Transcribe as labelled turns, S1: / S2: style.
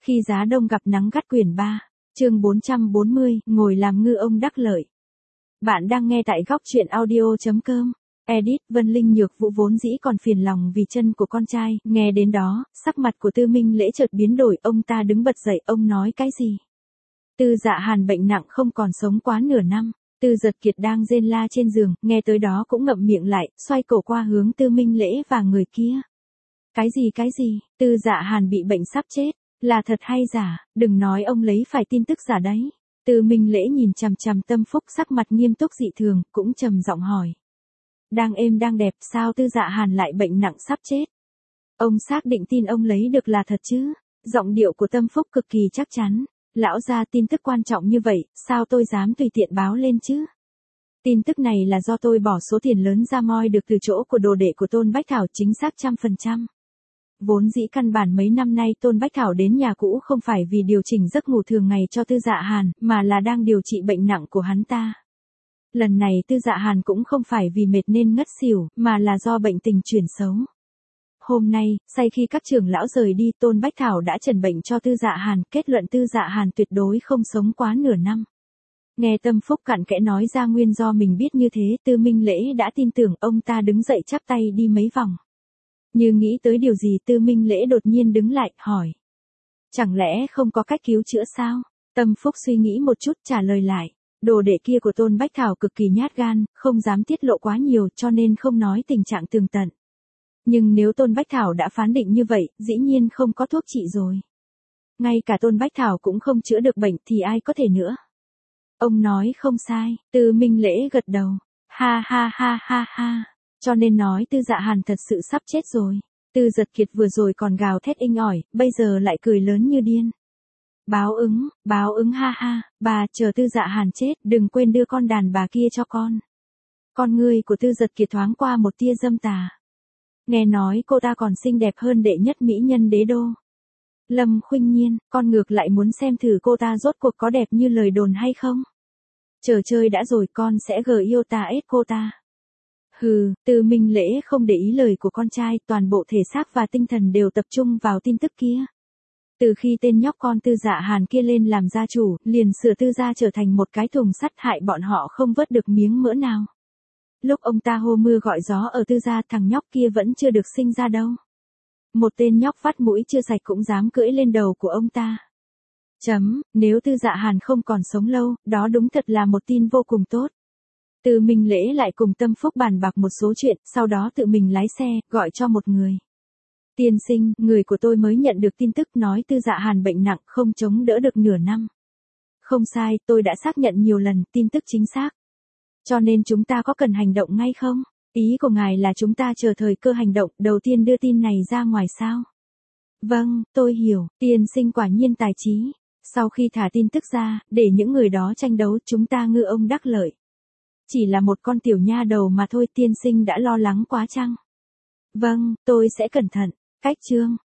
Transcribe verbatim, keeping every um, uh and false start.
S1: Khi giá đông gặp nắng gắt quyển ba, chương bốn trăm bốn mươi, ngồi làm ngư ông đắc lợi. Bạn đang nghe tại góc truyện audio.com. Edit, Vân Linh Nhược Vũ vốn dĩ còn phiền lòng vì chân của con trai, nghe đến đó, sắc mặt của Tư Minh Lễ chợt biến đổi, ông ta đứng bật dậy, ông nói cái gì? Tư Dạ Hàn bệnh nặng không còn sống quá nửa năm. Tư Giật Kiệt đang rên la trên giường, nghe tới đó cũng ngậm miệng lại, xoay cổ qua hướng Tư Minh Lễ và người kia. Cái gì cái gì, Tư Dạ Hàn bị bệnh sắp chết, là thật hay giả, đừng nói ông lấy phải tin tức giả đấy. Tư Minh Lễ nhìn chằm chằm Tâm Phúc sắc mặt nghiêm túc dị thường, cũng trầm giọng hỏi. Đang êm đang đẹp sao Tư Dạ Hàn lại bệnh nặng sắp chết? Ông xác định tin ông lấy được là thật chứ? Giọng điệu của Tâm Phúc cực kỳ chắc chắn. Lão gia tin tức quan trọng như vậy, sao tôi dám tùy tiện báo lên chứ? Tin tức này là do tôi bỏ số tiền lớn ra moi được từ chỗ của đồ đệ của Tôn Bách Thảo chính xác trăm phần trăm. Vốn dĩ căn bản mấy năm nay Tôn Bách Thảo đến nhà cũ không phải vì điều chỉnh giấc ngủ thường ngày cho Tư Dạ Hàn, mà là đang điều trị bệnh nặng của hắn ta. Lần này Tư Dạ Hàn cũng không phải vì mệt nên ngất xỉu, mà là do bệnh tình chuyển xấu. Hôm nay, say khi các trưởng lão rời đi, Tôn Bách Thảo đã trần bệnh cho Tư Dạ Hàn, kết luận Tư Dạ Hàn tuyệt đối không sống quá nửa năm. Nghe Tâm Phúc cặn kẽ nói ra nguyên do mình biết như thế, Tư Minh Lễ đã tin tưởng, ông ta đứng dậy chắp tay đi mấy vòng. Như nghĩ tới điều gì, Tư Minh Lễ đột nhiên đứng lại, hỏi. Chẳng lẽ không có cách cứu chữa sao? Tâm Phúc suy nghĩ một chút trả lời lại. Đồ đệ kia của Tôn Bách Thảo cực kỳ nhát gan, không dám tiết lộ quá nhiều cho nên không nói tình trạng tường tận. Nhưng nếu Tôn Bách Thảo đã phán định như vậy, dĩ nhiên không có thuốc trị rồi. Ngay cả Tôn Bách Thảo cũng không chữa được bệnh thì ai có thể nữa. Ông nói không sai, Tư Minh Lễ gật đầu. Ha ha ha ha ha. Cho nên nói Tư Dạ Hàn thật sự sắp chết rồi. Tư Giật Kiệt vừa rồi còn gào thét inh ỏi, bây giờ lại cười lớn như điên. Báo ứng, báo ứng ha ha, bà chờ Tư Dạ Hàn chết, đừng quên đưa con đàn bà kia cho con. Con ngươi của Tư Giật Kiệt thoáng qua một tia dâm tà. Nghe nói cô ta còn xinh đẹp hơn đệ nhất mỹ nhân đế đô. Lâm Khuynh Nhiên, con ngược lại muốn xem thử cô ta rốt cuộc có đẹp như lời đồn hay không. Chờ chơi đã rồi, con sẽ gờ yêu ta ết cô ta. Hừ, Tư Minh Lễ không để ý lời của con trai, toàn bộ thể xác và tinh thần đều tập trung vào tin tức kia. Từ khi tên nhóc con Tư Dạ Hàn kia lên làm gia chủ, liền sửa Tư gia trở thành một cái thùng sắt, hại bọn họ không vớt được miếng mỡ nào. Lúc ông ta hô mưa gọi gió ở Tư gia, thằng nhóc kia vẫn chưa được sinh ra đâu. Một tên nhóc vắt mũi chưa sạch cũng dám cưỡi lên đầu của ông ta. Chấm, nếu Tư Dạ Hàn không còn sống lâu, đó đúng thật là một tin vô cùng tốt. Tư Minh Lễ lại cùng Tâm Phúc bàn bạc một số chuyện, sau đó tự mình lái xe, gọi cho một người. Tiên sinh, người của tôi mới nhận được tin tức nói Tư Dạ Hàn bệnh nặng, không chống đỡ được nửa năm. Không sai, tôi đã xác nhận nhiều lần, tin tức chính xác. Cho nên chúng ta có cần hành động ngay không? Ý của ngài là chúng ta chờ thời cơ hành động, đầu tiên đưa tin này ra ngoài sao? Vâng, tôi hiểu, tiên sinh quả nhiên tài trí. Sau khi thả tin tức ra, để những người đó tranh đấu, chúng ta ngư ông đắc lợi. Chỉ là một con tiểu nha đầu mà thôi, tiên sinh đã lo lắng quá chăng? Vâng, tôi sẽ cẩn thận. Cách chương